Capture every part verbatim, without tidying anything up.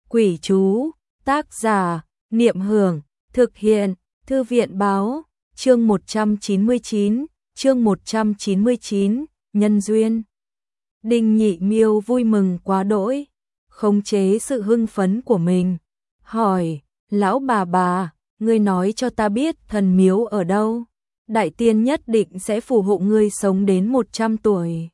Quỷ chú, tác giả, Niệm Hưởng, thực hiện, Thư viện báo, chương một trăm chín mươi chín, chương một trăm chín mươi chín, nhân duyên. Đinh Nhị Miêu vui mừng quá đỗi, khống chế sự hưng phấn của mình, hỏi, lão bà bà, ngươi nói cho ta biết thần miếu ở đâu, đại tiên nhất định sẽ phù hộ ngươi sống đến một trăm tuổi.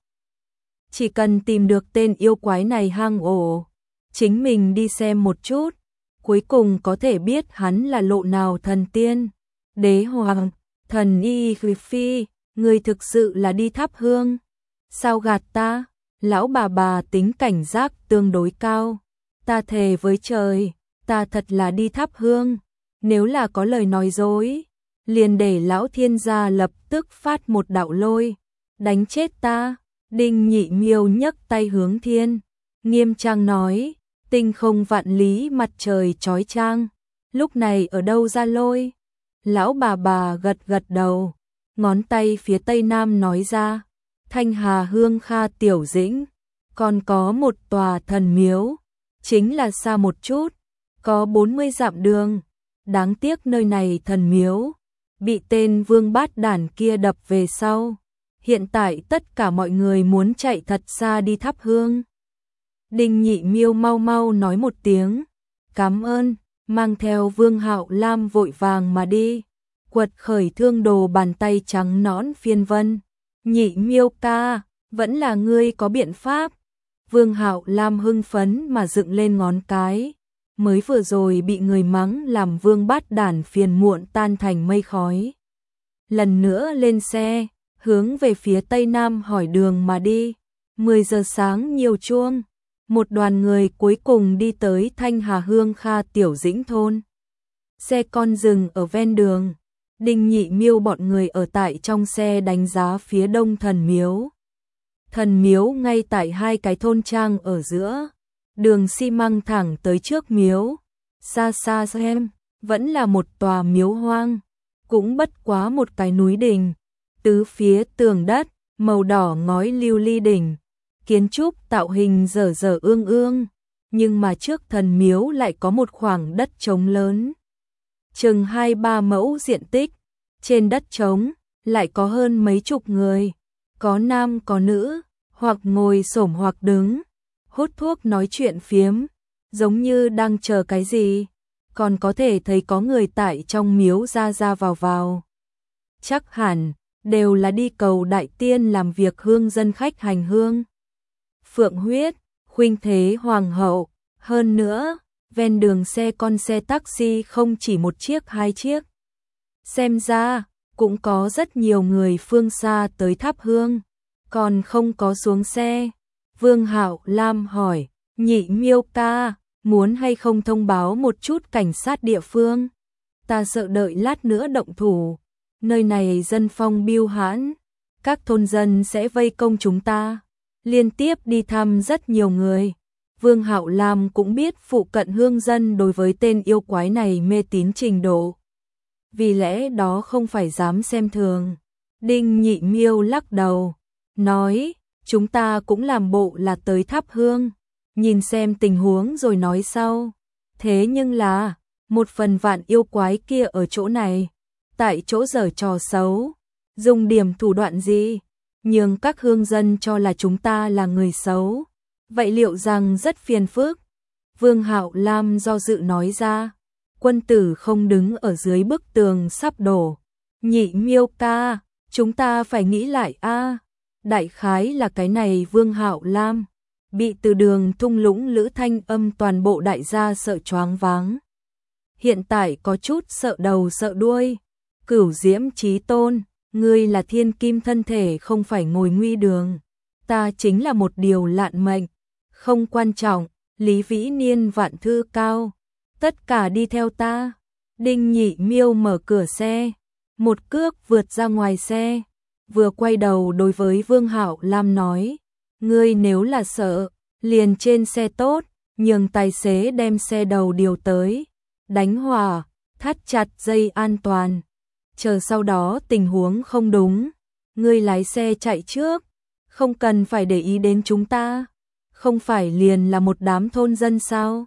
Chỉ cần tìm được tên yêu quái này hang ổ, chính mình đi xem một chút, cuối cùng có thể biết hắn là lộ nào thần tiên, đế hoàng, thần y phi, người thực sự là đi thắp hương. Sao gạt ta? Lão bà bà tính cảnh giác tương đối cao. Ta thề với trời, ta thật là đi thắp hương. Nếu là có lời nói dối, liền để lão thiên gia lập tức phát một đạo lôi, đánh chết ta. Đinh Nhị Miêu nhấc tay hướng thiên, nghiêm trang nói, tinh không vạn lý mặt trời chói chang, lúc này ở đâu ra lôi? Lão bà bà gật gật đầu, ngón tay phía tây nam nói ra, Thanh Hà Hương Kha Tiểu Dĩnh, còn có một tòa thần miếu, chính là xa một chút, có bốn mươi dặm đường, đáng tiếc nơi này thần miếu, bị tên vương bát đản kia đập về sau. Hiện tại tất cả mọi người muốn chạy thật xa đi thắp hương. Đinh Nhị Miêu mau mau nói một tiếng, cảm ơn, mang theo Vương Hạo Lam vội vàng mà đi, quật khởi thương đồ bàn tay trắng nõn phiên vân. Nhị Miêu ca, vẫn là ngươi có biện pháp. Vương Hạo Lam hưng phấn mà dựng lên ngón cái, mới vừa rồi bị người mắng làm Vương bát đản phiền muộn tan thành mây khói. Lần nữa lên xe, hướng về phía tây nam hỏi đường mà đi. mười giờ sáng nhiều chuông, một đoàn người cuối cùng đi tới Thanh Hà Hương Kha Tiểu Dĩnh thôn. Xe con dừng ở ven đường, Đinh Nhị Miêu bọn người ở tại trong xe đánh giá phía đông thần miếu. Thần miếu ngay tại hai cái thôn trang ở giữa, đường xi măng thẳng tới trước miếu, xa xa xem, vẫn là một tòa miếu hoang, cũng bất quá một cái núi đình. Tứ phía tường đất, màu đỏ ngói lưu ly đỉnh, kiến trúc tạo hình dở dở ương ương, nhưng mà trước thần miếu lại có một khoảng đất trống lớn. Chừng hai ba mẫu diện tích, trên đất trống, lại có hơn mấy chục người, có nam có nữ, hoặc ngồi xổm hoặc đứng, hút thuốc nói chuyện phiếm, giống như đang chờ cái gì, còn có thể thấy có người tại trong miếu ra ra vào vào. Chắc hẳn đều là đi cầu đại tiên làm việc hương dân khách hành hương. Phượng huyết, khuynh thế hoàng hậu, hơn nữa, ven đường xe con xe taxi không chỉ một chiếc hai chiếc. Xem ra, cũng có rất nhiều người phương xa tới thắp hương, còn không có xuống xe. Vương Hạo Lam hỏi, Nhị Miêu ca, muốn hay không thông báo một chút cảnh sát địa phương? Ta sợ đợi lát nữa động thủ. Nơi này dân phong biêu hãn, các thôn dân sẽ vây công chúng ta. Liên tiếp đi thăm rất nhiều người. Vương Hạo Lam cũng biết phụ cận hương dân đối với tên yêu quái này mê tín trình độ. Vì lẽ đó không phải dám xem thường. Đinh Nhị Miêu lắc đầu, nói, chúng ta cũng làm bộ là tới thắp hương, nhìn xem tình huống rồi nói sau. Thế nhưng là, một phần vạn yêu quái kia ở chỗ này, tại chỗ giở trò xấu, dùng điểm thủ đoạn gì, nhưng các hương dân cho là chúng ta là người xấu, vậy liệu rằng rất phiền phức. Vương Hạo Lam do dự nói ra, quân tử không đứng ở dưới bức tường sắp đổ. Nhị Miêu ca, chúng ta phải nghĩ lại a. Đại khái là cái này. Vương Hạo Lam bị từ đường thung lũng Lữ Thanh Âm toàn bộ đại gia sợ choáng váng, hiện tại có chút sợ đầu sợ đuôi. Cửu Diễm Chí Tôn, ngươi là thiên kim thân thể không phải ngồi nguy đường, ta chính là một điều lạn mệnh, không quan trọng. Lý Vĩ Niên vạn thư cao, tất cả đi theo ta. Đinh Nhị Miêu mở cửa xe, một cước vượt ra ngoài xe, vừa quay đầu đối với Vương Hạo Lam nói, ngươi nếu là sợ, liền trên xe tốt, nhường tài xế đem xe đầu điều tới, đánh hỏa, thắt chặt dây an toàn. Chờ sau đó tình huống không đúng, ngươi lái xe chạy trước, không cần phải để ý đến chúng ta, không phải liền là một đám thôn dân sao?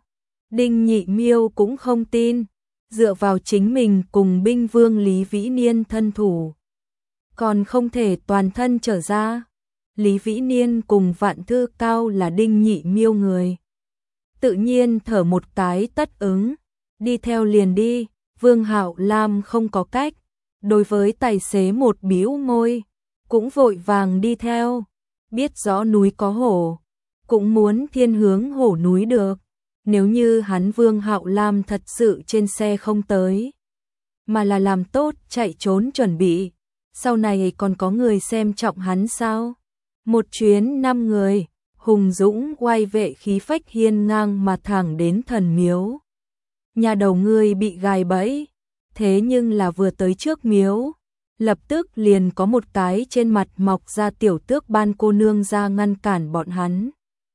Đinh Nhị Miêu cũng không tin, dựa vào chính mình cùng binh vương Lý Vĩ Niên thân thủ, còn không thể toàn thân trở ra. Lý Vĩ Niên cùng Vạn Thư Cao là Đinh Nhị Miêu người, tự nhiên thở một cái tất ứng, đi theo liền đi. Vương Hạo Lam không có cách, đối với tài xế một bĩu môi, cũng vội vàng đi theo, biết rõ núi có hổ, cũng muốn thiên hướng hổ núi được. Nếu như hắn Vương Hạo Lam thật sự trên xe không tới, mà là làm tốt chạy trốn chuẩn bị, sau này còn có người xem trọng hắn sao? Một chuyến năm người, hùng dũng oai vệ khí phách hiên ngang mà thẳng đến thần miếu. Nhà đầu ngươi bị gài bẫy, thế nhưng là vừa tới trước miếu, lập tức liền có một cái trên mặt mọc ra tiểu tước ban cô nương ra ngăn cản bọn hắn.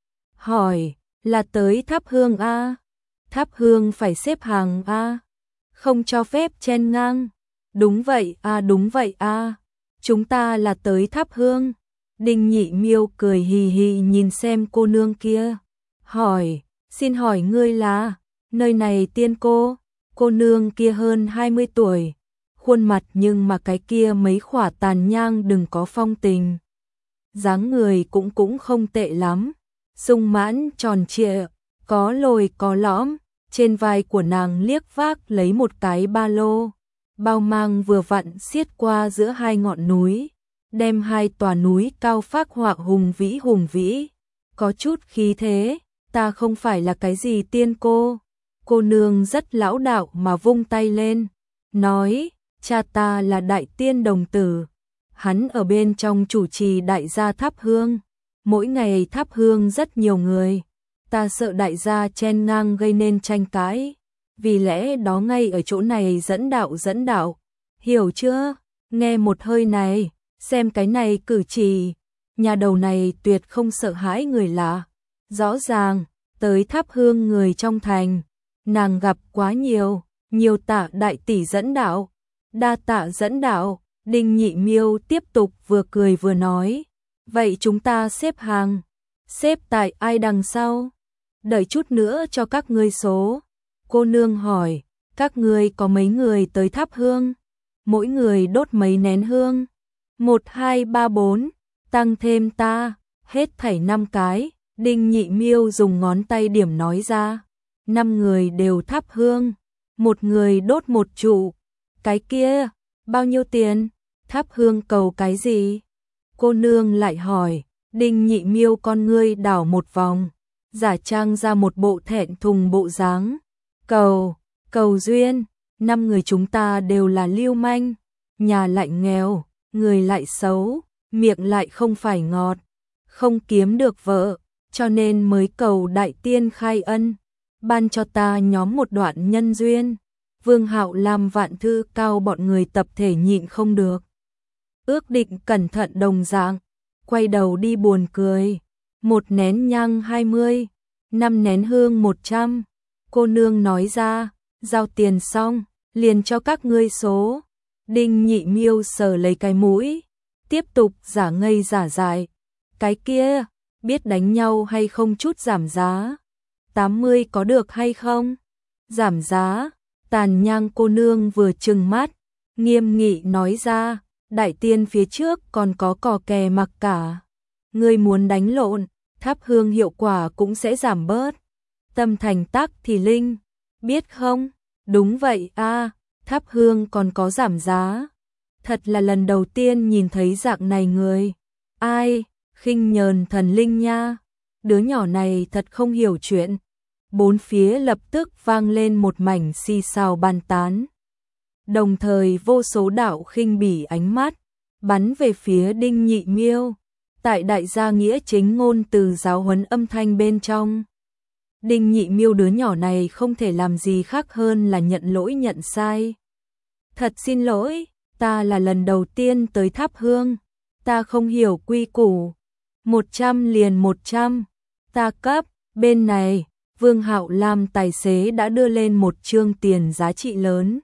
Hỏi, là tới thắp hương a? Thắp hương phải xếp hàng a, không cho phép chen ngang. Đúng vậy a, đúng vậy a, chúng ta là tới thắp hương. Đinh Nhị Miêu cười hì hì nhìn xem cô nương kia, hỏi, xin hỏi ngươi là? Nơi này tiên cô. Cô nương kia hơn hai mươi tuổi, khuôn mặt nhưng mà cái kia mấy khỏa tàn nhang đừng có phong tình. Dáng người cũng cũng không tệ lắm, sung mãn tròn trịa, có lồi có lõm, trên vai của nàng liếc vác lấy một cái ba lô, bao mang vừa vặn xiết qua giữa hai ngọn núi, đem hai tòa núi cao phác họa hùng vĩ hùng vĩ, có chút khí thế. Ta không phải là cái gì tiên cô. Cô nương rất lão đạo mà vung tay lên, nói, cha ta là đại tiên đồng tử, hắn ở bên trong chủ trì đại gia thắp hương, mỗi ngày thắp hương rất nhiều người, ta sợ đại gia chen ngang gây nên tranh cãi, vì lẽ đó ngay ở chỗ này dẫn đạo dẫn đạo, hiểu chưa? Nghe một hơi này, xem cái này cử chỉ, nhà đầu này tuyệt không sợ hãi người lạ, rõ ràng, tới thắp hương người trong thành. Nàng gặp quá nhiều, nhiều tạ đại tỷ dẫn đạo, đa tạ dẫn đạo. Đinh Nhị Miêu tiếp tục vừa cười vừa nói, vậy chúng ta xếp hàng, xếp tại ai đằng sau? Đợi chút nữa cho các ngươi số. Cô nương hỏi, các ngươi có mấy người tới thắp hương? Mỗi người đốt mấy nén hương? Một, hai, ba, bốn, tăng thêm ta, hết thảy năm cái. Đinh Nhị Miêu dùng ngón tay điểm nói ra. Năm người đều thắp hương, một người đốt một trụ. Cái kia, bao nhiêu tiền? Thắp hương cầu cái gì? Cô nương lại hỏi. Đinh Nhị Miêu con ngươi đảo một vòng, giả trang ra một bộ thẹn thùng bộ dáng. Cầu, cầu duyên, năm người chúng ta đều là lưu manh, nhà lại nghèo, người lại xấu, miệng lại không phải ngọt, không kiếm được vợ, cho nên mới cầu đại tiên khai ân, ban cho ta nhóm một đoạn nhân duyên. Vương Hạo Lam Vạn Thư Cao bọn người tập thể nhịn không được, ước định cẩn thận đồng dạng, quay đầu đi buồn cười. Một nén nhang hai mươi, năm nén hương một trăm. Cô nương nói ra, giao tiền xong, liền cho các ngươi số. Đinh Nhị Miêu sờ lấy cái mũi, tiếp tục giả ngây giả dại. Cái kia, biết đánh nhau hay không chút giảm giá? tám mươi có được hay không? Giảm giá, Tàn Nhang cô nương vừa trừng mắt, nghiêm nghị nói ra, đại tiên phía trước còn có cò kè mặc cả. Ngươi muốn đánh lộn, thắp hương hiệu quả cũng sẽ giảm bớt. Tâm thành tắc thì linh, biết không? Đúng vậy a, thắp hương còn có giảm giá. Thật là lần đầu tiên nhìn thấy dạng này người. Ai, khinh nhờn thần linh nha. Đứa nhỏ này thật không hiểu chuyện. Bốn phía lập tức vang lên một mảnh xì xào bàn tán. Đồng thời vô số đạo khinh bỉ ánh mắt bắn về phía Đinh Nhị Miêu. Tại đại gia nghĩa chính ngôn từ giáo huấn âm thanh bên trong, Đinh Nhị Miêu đứa nhỏ này không thể làm gì khác hơn là nhận lỗi nhận sai. Thật xin lỗi, ta là lần đầu tiên tới thắp hương, ta không hiểu quy củ. Một trăm liền một trăm, ta cấp. Bên này, Vương Hạo Lam tài xế đã đưa lên một trương tiền giá trị lớn.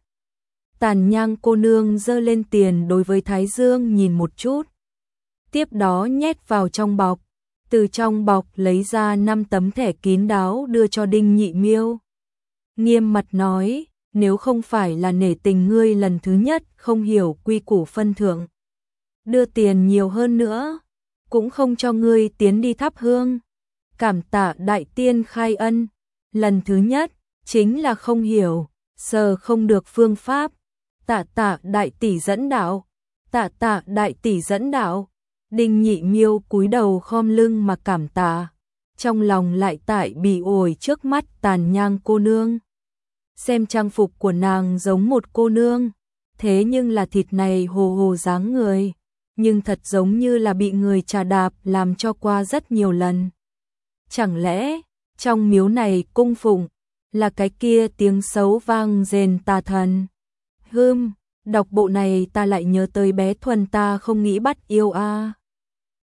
Tàn Nhang cô nương giơ lên tiền đối với Thái Dương nhìn một chút, tiếp đó nhét vào trong bọc, từ trong bọc lấy ra năm tấm thẻ kín đáo đưa cho Đinh Nhị Miêu. nghiêm mặt nói, nếu không phải là nể tình ngươi lần thứ nhất không hiểu quy củ phân thượng, đưa tiền nhiều hơn nữa, cũng không cho ngươi tiến đi thắp hương. Cảm tạ đại tiên khai ân, lần thứ nhất, chính là không hiểu, sờ không được phương pháp, tạ tạ đại tỷ dẫn đạo, tạ tạ đại tỷ dẫn đạo. Đinh Nhị Miêu cúi đầu khom lưng mà cảm tạ, trong lòng lại tại bị ổi trước mắt tàn nhang cô nương. Xem trang phục của nàng giống một cô nương, thế nhưng là thịt này hồ hồ dáng người, nhưng thật giống như là bị người trà đạp làm cho qua rất nhiều lần. Chẳng lẽ, trong miếu này cung phụng, là cái kia tiếng xấu vang rền tà thần? Hưm, đọc bộ này ta lại nhớ tới bé Thuần ta không nghĩ bắt yêu a.